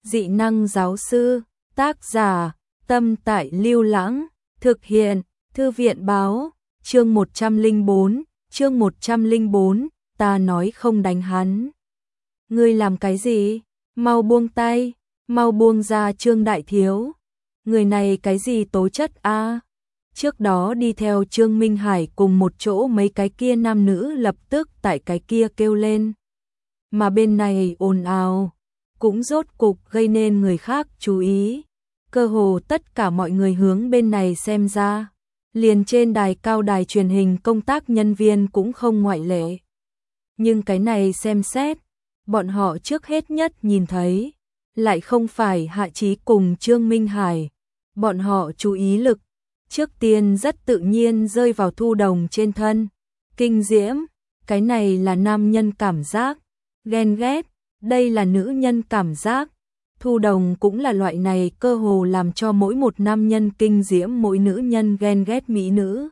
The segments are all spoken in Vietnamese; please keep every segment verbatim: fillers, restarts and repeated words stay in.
Dị năng giáo sư, tác giả, Tâm Tại Lưu Lãng, thực hiện, Thư viện báo, chương một trăm lẻ bốn, chương một trăm lẻ bốn, ta nói không đánh hắn. Ngươi làm cái gì? Mau buông tay, mau buông ra Trương Đại Thiếu. Người này cái gì tố chất a? Trước đó đi theo Trương Minh Hải cùng một chỗ mấy cái kia nam nữ lập tức tại cái kia kêu lên. Mà bên này ồn ào, cũng rốt cục gây nên người khác chú ý. Cơ hồ tất cả mọi người hướng bên này xem ra. Liền trên đài cao đài truyền hình công tác nhân viên cũng không ngoại lệ. Nhưng cái này xem xét, bọn họ trước hết nhất nhìn thấy, lại không phải Hạ Chí cùng Trương Minh Hải. Bọn họ chú ý lực, trước tiên rất tự nhiên rơi vào Thu Đồng trên thân. Kinh diễm, cái này là nam nhân cảm giác. Ghen ghét, đây là nữ nhân cảm giác. Thu Đồng cũng là loại này cơ hồ làm cho mỗi một nam nhân kinh diễm mỗi nữ nhân ghen ghét mỹ nữ.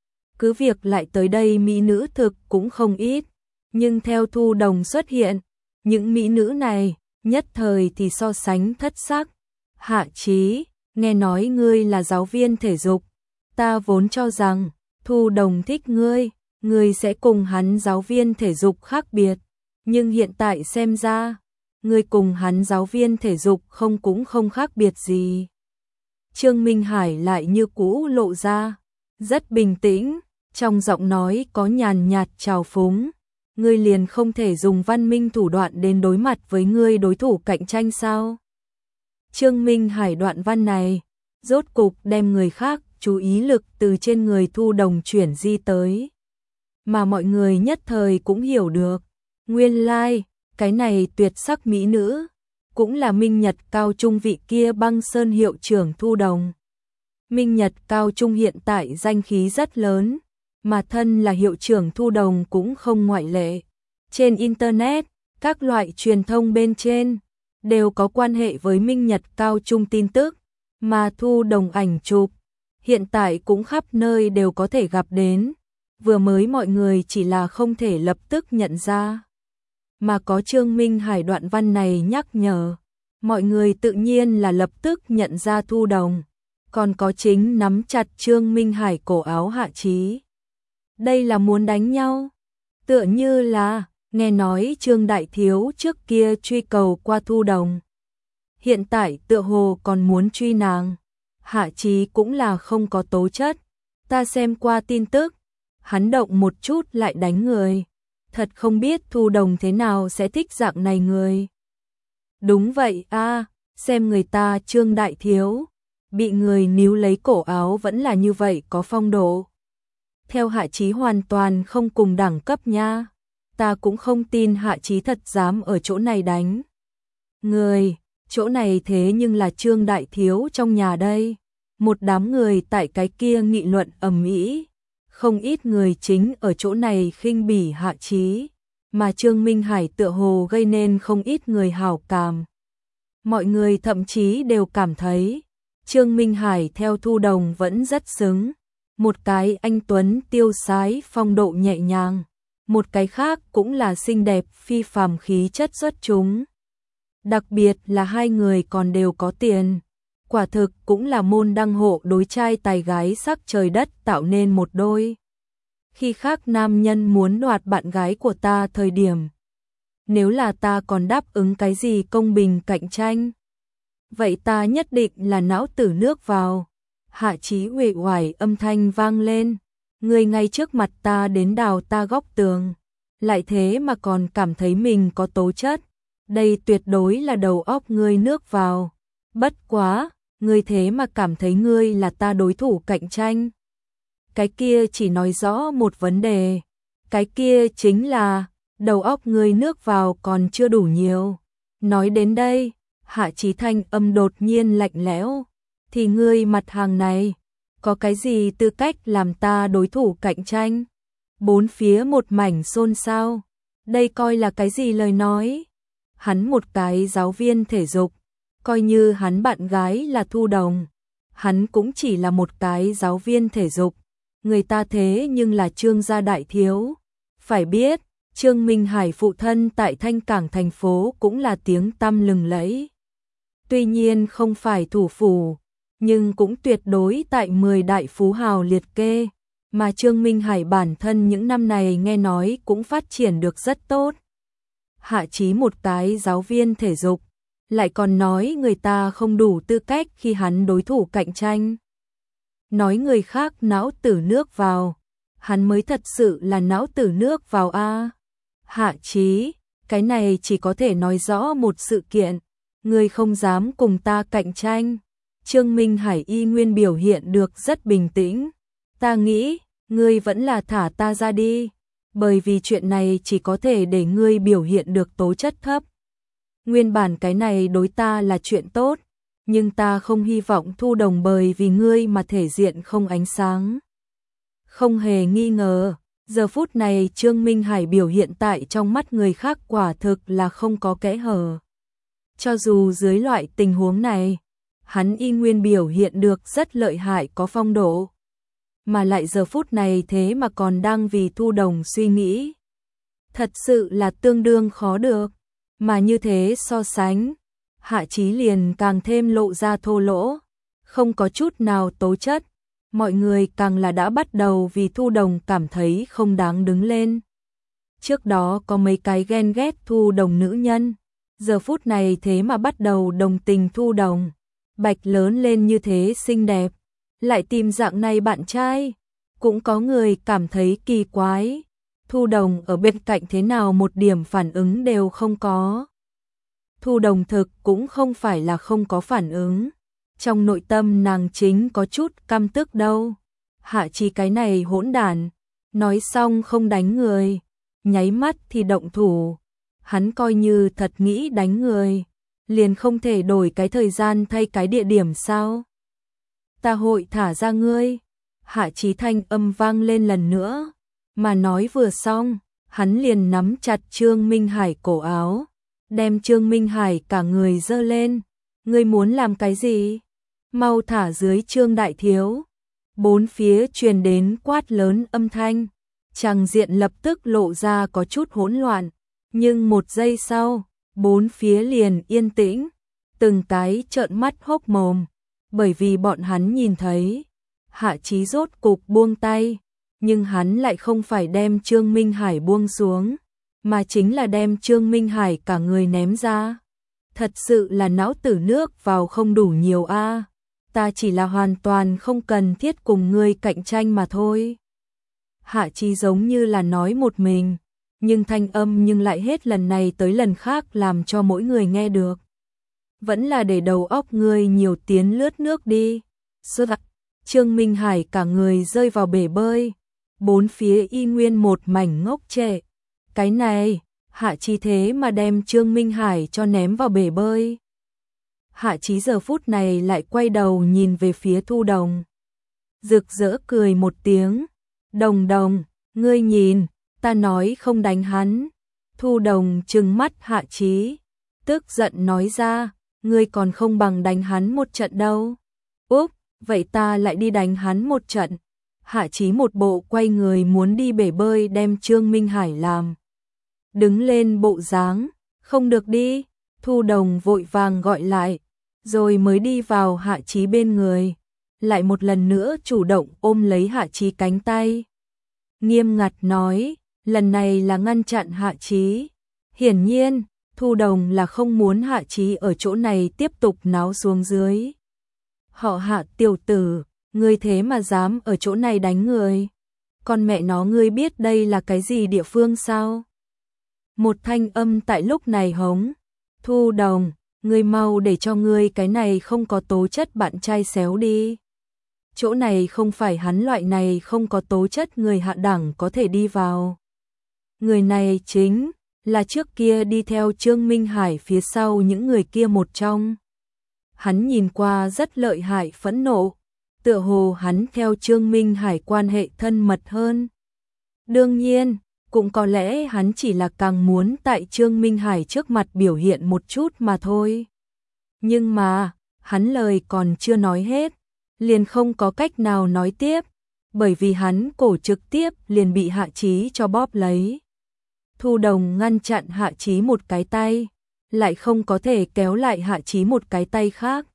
Cứ việc lại tới đây mỹ nữ thực cũng không ít, nhưng theo Thu Đồng xuất hiện, những mỹ nữ này nhất thời thì so sánh thất sắc. Hạ Chí, nghe nói ngươi là giáo viên thể dục, ta vốn cho rằng Thu Đồng thích ngươi, ngươi sẽ cùng hắn giáo viên thể dục khác biệt, nhưng hiện tại xem ra, ngươi cùng hắn giáo viên thể dục không cũng không khác biệt gì. Trương Minh Hải lại như cũ lộ ra, rất bình tĩnh, trong giọng nói có nhàn nhạt trào phúng. Ngươi liền không thể dùng văn minh thủ đoạn đến đối mặt với ngươi đối thủ cạnh tranh sao? Trương Minh Hải đoạn văn này, rốt cục đem người khác chú ý lực từ trên người Thu Đồng chuyển di tới. Mà mọi người nhất thời cũng hiểu được, nguyên lai, like, cái này tuyệt sắc mỹ nữ, cũng là Minh Nhật Cao Trung vị kia Băng Sơn hiệu trưởng Thu Đồng. Minh Nhật Cao Trung hiện tại danh khí rất lớn, mà thân là hiệu trưởng Thu Đồng cũng không ngoại lệ. Trên Internet, các loại truyền thông bên trên, đều có quan hệ với Minh Nhật Cao Trung tin tức, mà Thu Đồng ảnh chụp, hiện tại cũng khắp nơi đều có thể gặp đến. Vừa mới mọi người chỉ là không thể lập tức nhận ra. Mà có Trương Minh Hải đoạn văn này nhắc nhở, mọi người tự nhiên là lập tức nhận ra Thu Đồng. Còn có chính nắm chặt Trương Minh Hải cổ áo Hạ Chí. Đây là muốn đánh nhau. Tựa như là, nghe nói Trương Đại Thiếu trước kia truy cầu qua Thu Đồng. Hiện tại tựa hồ còn muốn truy nàng. Hạ Chí cũng là không có tố chất. Ta xem qua tin tức, hắn động một chút lại đánh người. Thật không biết Thu Đồng thế nào sẽ thích dạng này người. Đúng vậy a, xem người ta Trương Đại Thiếu, bị người níu lấy cổ áo vẫn là như vậy có phong độ. Theo Hạ Chí hoàn toàn không cùng đẳng cấp nha. Ta cũng không tin Hạ Chí thật dám ở chỗ này đánh người, chỗ này thế nhưng là Trương Đại Thiếu trong nhà đây. Một đám người tại cái kia nghị luận ầm ĩ, không ít người chính ở chỗ này khinh bỉ Hạ Chí, mà Trương Minh Hải tựa hồ gây nên không ít người hảo cảm. Mọi người thậm chí đều cảm thấy Trương Minh Hải theo Thu Đồng vẫn rất xứng. Một cái anh tuấn tiêu sái phong độ nhẹ nhàng, một cái khác cũng là xinh đẹp phi phàm khí chất xuất chúng. Đặc biệt là hai người còn đều có tiền, quả thực cũng là môn đăng hộ đối trai tài gái sắc trời đất tạo nên một đôi. Khi khác nam nhân muốn đoạt bạn gái của ta thời điểm, nếu là ta còn đáp ứng cái gì công bình cạnh tranh, vậy ta nhất định là não tử nước vào. Hạ Chí uể oải âm thanh vang lên, người ngay trước mặt ta đến đào ta góc tường, lại thế mà còn cảm thấy mình có tố chất, đây tuyệt đối là đầu óc ngươi nước vào. Bất quá, ngươi thế mà cảm thấy ngươi là ta đối thủ cạnh tranh. Cái kia chỉ nói rõ một vấn đề, cái kia chính là đầu óc ngươi nước vào còn chưa đủ nhiều. Nói đến đây, Hạ Chí thanh âm đột nhiên lạnh lẽo. Thì ngươi mặt hàng này, có cái gì tư cách làm ta đối thủ cạnh tranh? Bốn phía một mảnh xôn xao, đây coi là cái gì lời nói? Hắn một cái giáo viên thể dục, coi như hắn bạn gái là Thu Đồng, hắn cũng chỉ là một cái giáo viên thể dục, người ta thế nhưng là Trương gia đại thiếu. Phải biết, Trương Minh Hải phụ thân tại Thanh Cảng thành phố cũng là tiếng tăm lừng lẫy. tuy nhiên không phải thủ phủ, nhưng cũng tuyệt đối tại mười đại phú hào liệt kê, mà Trương Minh Hải bản thân những năm này nghe nói cũng phát triển được rất tốt. Hạ Chí một cái giáo viên thể dục, lại còn nói người ta không đủ tư cách khi hắn đối thủ cạnh tranh. Nói người khác não tử nước vào, hắn mới thật sự là não tử nước vào a. Hạ Chí, cái này chỉ có thể nói rõ một sự kiện, ngươi không dám cùng ta cạnh tranh. Trương Minh Hải y nguyên biểu hiện được rất bình tĩnh. Ta nghĩ, ngươi vẫn là thả ta ra đi, bởi vì chuyện này chỉ có thể để ngươi biểu hiện được tố chất thấp. Nguyên bản cái này đối ta là chuyện tốt, nhưng ta không hy vọng Thu Đồng bởi vì ngươi mà thể diện không ánh sáng. Không hề nghi ngờ, giờ phút này Trương Minh Hải biểu hiện tại trong mắt người khác quả thực là không có kẽ hở. Cho dù dưới loại tình huống này, hắn y nguyên biểu hiện được rất lợi hại có phong độ. Mà lại giờ phút này thế mà còn đang vì Thu Đồng suy nghĩ. Thật sự là tương đương khó được. Mà như thế so sánh, Hạ Chí liền càng thêm lộ ra thô lỗ, không có chút nào tố chất. Mọi người càng là đã bắt đầu vì Thu Đồng cảm thấy không đáng đứng lên. Trước đó có mấy cái ghen ghét Thu Đồng nữ nhân, giờ phút này thế mà bắt đầu đồng tình Thu Đồng. Bạch lớn lên như thế xinh đẹp, lại tìm dạng này bạn trai. Cũng có người cảm thấy kỳ quái, Thu Đồng ở bên cạnh thế nào một điểm phản ứng đều không có. Thu Đồng thực cũng không phải là không có phản ứng, trong nội tâm nàng chính có chút căm tức đâu. Hạ Chí cái này hỗn đản, nói xong không đánh người, nháy mắt thì động thủ. Hắn coi như thật nghĩ đánh người, liền không thể đổi cái thời gian thay cái địa điểm sao? Ta hội thả ra ngươi. Hạ Chí thanh âm vang lên lần nữa, mà nói vừa xong, hắn liền nắm chặt Trương Minh Hải cổ áo, đem Trương Minh Hải cả người giơ lên. Ngươi muốn làm cái gì? Mau thả dưới Trương đại thiếu. Bốn phía truyền đến quát lớn âm thanh, tràng diện lập tức lộ ra có chút hỗn loạn, nhưng một giây sau, bốn phía liền yên tĩnh, từng cái trợn mắt hốc mồm, bởi vì bọn hắn nhìn thấy, Hạ Chí rốt cục buông tay, nhưng hắn lại không phải đem Trương Minh Hải buông xuống, mà chính là đem Trương Minh Hải cả người ném ra. Thật sự là não tử nước vào không đủ nhiều a. Ta chỉ là hoàn toàn không cần thiết cùng ngươi cạnh tranh mà thôi. Hạ Chí giống như là nói một mình, nhưng thanh âm nhưng lại hết lần này tới lần khác làm cho mỗi người nghe được. Vẫn là để đầu óc ngươi nhiều tiến lướt nước đi. Sơ đặc, Trương Minh Hải cả người rơi vào bể bơi, bốn phía y nguyên một mảnh ngốc trệ. Cái này, Hạ Chí thế mà đem Trương Minh Hải cho ném vào bể bơi. Hạ Chí giờ phút này lại quay đầu nhìn về phía Thu Đồng. Rực rỡ cười một tiếng. Đồng Đồng, ngươi nhìn, ta nói không đánh hắn. Thu Đồng trừng mắt Hạ Chí, tức giận nói ra, ngươi còn không bằng đánh hắn một trận đâu. Úp, vậy ta lại đi đánh hắn một trận. Hạ Chí một bộ quay người muốn đi bể bơi đem Trương Minh Hải làm đứng lên bộ dáng. Không được đi. Thu Đồng vội vàng gọi lại, rồi mới đi vào Hạ Chí bên người, lại một lần nữa chủ động ôm lấy Hạ Chí cánh tay. Nghiêm ngặt nói, lần này là ngăn chặn Hạ Chí. Hiển nhiên, Thu Đồng là không muốn Hạ Chí ở chỗ này tiếp tục náo xuống dưới. Họ Hạ tiểu tử, ngươi thế mà dám ở chỗ này đánh người. Con mẹ nó, ngươi biết đây là cái gì địa phương sao? Một thanh âm tại lúc này hống. Thu Đồng, ngươi mau để cho ngươi cái này không có tố chất bạn trai xéo đi. Chỗ này không phải hắn loại này không có tố chất người hạ đẳng có thể đi vào. Người này chính là trước kia đi theo Trương Minh Hải phía sau những người kia một trong. Hắn nhìn qua rất lợi hại phẫn nộ, tựa hồ hắn theo Trương Minh Hải quan hệ thân mật hơn. Đương nhiên, cũng có lẽ hắn chỉ là càng muốn tại Trương Minh Hải trước mặt biểu hiện một chút mà thôi. Nhưng mà, hắn lời còn chưa nói hết, liền không có cách nào nói tiếp, bởi vì hắn cổ trực tiếp liền bị Hạ Chí cho bóp lấy. Thu Đồng ngăn chặn Hạ Chí một cái tay, lại không có thể kéo lại Hạ Chí một cái tay khác.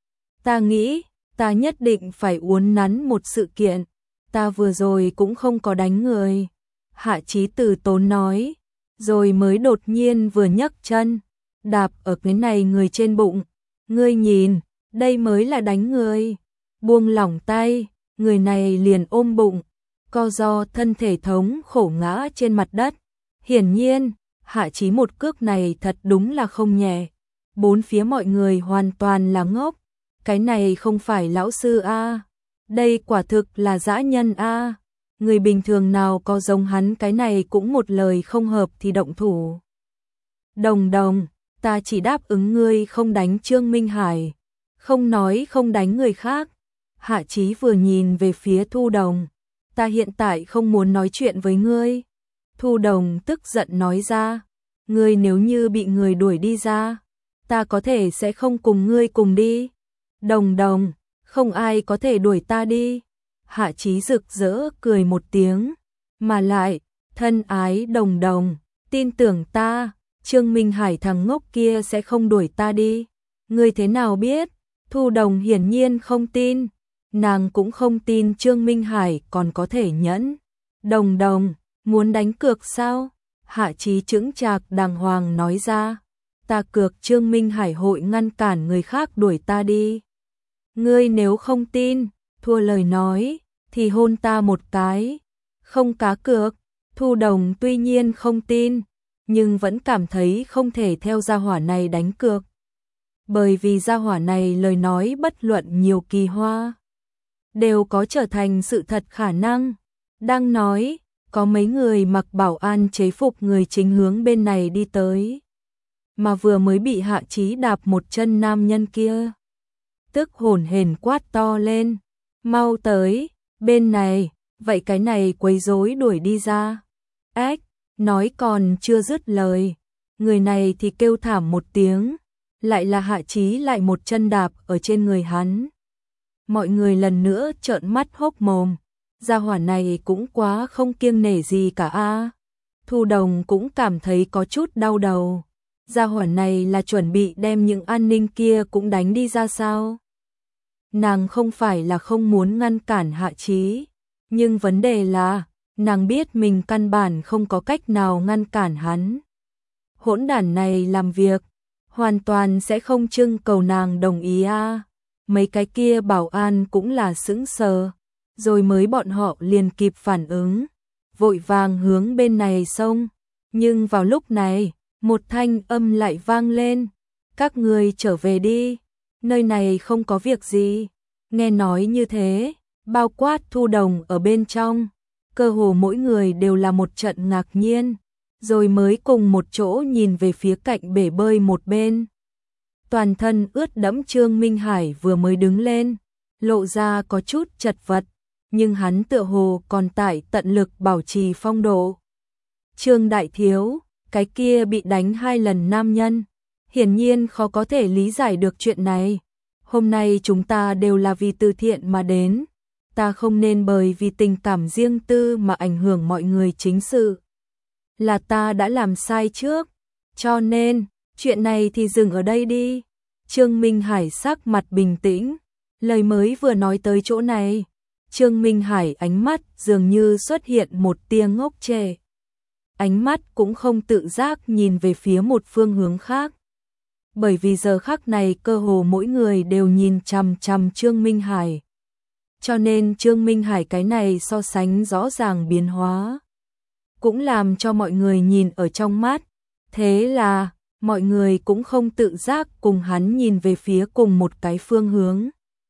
Ta nghĩ, ta nhất định phải uốn nắn một sự kiện, ta vừa rồi cũng không có đánh người. Hạ Chí từ tốn nói, rồi mới đột nhiên vừa nhấc chân, đạp ở cái này người trên bụng. Ngươi nhìn, đây mới là đánh người. Buông lỏng tay, người này liền ôm bụng, co do thân thể thống khổ ngã trên mặt đất. Hiển nhiên, Hạ Chí một cước này thật đúng là không nhẹ. Bốn phía mọi người hoàn toàn là ngốc. Cái này không phải lão sư a, đây quả thực là dã nhân a. Người bình thường nào có giống hắn cái này cũng một lời không hợp thì động thủ. Đồng Đồng, ta chỉ đáp ứng ngươi không đánh Trương Minh Hải, không nói không đánh người khác. Hạ Chí vừa nhìn về phía Thu Đồng, ta hiện tại không muốn nói chuyện với ngươi. Thu Đồng tức giận nói ra, ngươi nếu như bị người đuổi đi ra, ta có thể sẽ không cùng ngươi cùng đi. Đồng Đồng, không ai có thể đuổi ta đi. Hạ Chí rực rỡ cười một tiếng, mà lại, thân ái Đồng Đồng, tin tưởng ta, Trương Minh Hải thằng ngốc kia sẽ không đuổi ta đi. Ngươi thế nào biết? Thu Đồng hiển nhiên không tin, nàng cũng không tin Trương Minh Hải còn có thể nhẫn. Đồng Đồng, muốn đánh cược sao? Hạ Chí chững chạc đàng hoàng nói ra, ta cược Trương Minh Hải hội ngăn cản người khác đuổi ta đi. Ngươi nếu không tin, thua lời nói, thì hôn ta một cái. Không cá cược. Thu Đồng tuy nhiên không tin, nhưng vẫn cảm thấy không thể theo gia hỏa này đánh cược. Bởi vì gia hỏa này lời nói bất luận nhiều kỳ hoa, đều có trở thành sự thật khả năng. Đang nói, có mấy người mặc bảo an chế phục người chính hướng bên này đi tới. Mà vừa mới bị Hạ Chí đạp một chân nam nhân kia, tức hồn hển quát to lên, mau tới, bên này, vậy cái này quấy rối đuổi đi ra. Ếch, nói còn chưa dứt lời, người này thì kêu thảm một tiếng, lại là Hạ Chí lại một chân đạp ở trên người hắn. Mọi người lần nữa trợn mắt hốc mồm, gia hỏa này cũng quá không kiêng nể gì cả a. Thu Đồng cũng cảm thấy có chút đau đầu, gia hỏa này là chuẩn bị đem những an ninh kia cũng đánh đi ra sao? Nàng không phải là không muốn ngăn cản Hạ Chí, nhưng vấn đề là, nàng biết mình căn bản không có cách nào ngăn cản hắn. Hỗn đản này làm việc, hoàn toàn sẽ không trưng cầu nàng đồng ý a. Mấy cái kia bảo an cũng là sững sờ, rồi mới bọn họ liền kịp phản ứng, vội vàng hướng bên này xông. Nhưng vào lúc này, một thanh âm lại vang lên, các người trở về đi, nơi này không có việc gì. Nghe nói như thế, bao quát Thu Đồng ở bên trong, cơ hồ mỗi người đều là một trận ngạc nhiên, rồi mới cùng một chỗ nhìn về phía cạnh bể bơi một bên. Toàn thân ướt đẫm Trương Minh Hải vừa mới đứng lên, lộ ra có chút chật vật, nhưng hắn tựa hồ còn tại tận lực bảo trì phong độ. Trương đại thiếu, cái kia bị đánh hai lần nam nhân, hiển nhiên khó có thể lý giải được chuyện này. Hôm nay chúng ta đều là vì từ thiện mà đến, ta không nên bởi vì tình cảm riêng tư mà ảnh hưởng mọi người chính sự. Là ta đã làm sai trước, cho nên, chuyện này thì dừng ở đây đi. Trương Minh Hải sắc mặt bình tĩnh, lời mới vừa nói tới chỗ này, Trương Minh Hải ánh mắt dường như xuất hiện một tia ngốc trệ. Ánh mắt cũng không tự giác nhìn về phía một phương hướng khác. Bởi vì giờ khắc này cơ hồ mỗi người đều nhìn chằm chằm Trương Minh Hải. Cho nên Trương Minh Hải cái này so sánh rõ ràng biến hóa, cũng làm cho mọi người nhìn ở trong mắt. Thế là, mọi người cũng không tự giác cùng hắn nhìn về phía cùng một cái phương hướng.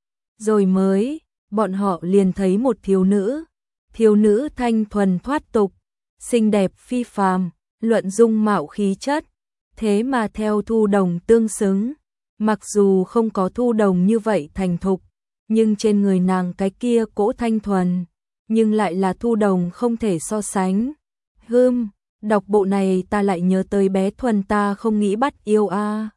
Rồi mới, bọn họ liền thấy một thiếu nữ, thiếu nữ thanh thuần thoát tục, xinh đẹp phi phàm, luận dung mạo khí chất, thế mà theo Thu Đồng tương xứng. Mặc dù không có Thu Đồng như vậy thành thục, nhưng trên người nàng cái kia cỗ thanh thuần, nhưng lại là Thu Đồng không thể so sánh. Hừm, đọc bộ này ta lại nhớ tới bé Thuần ta không nghĩ bắt yêu a.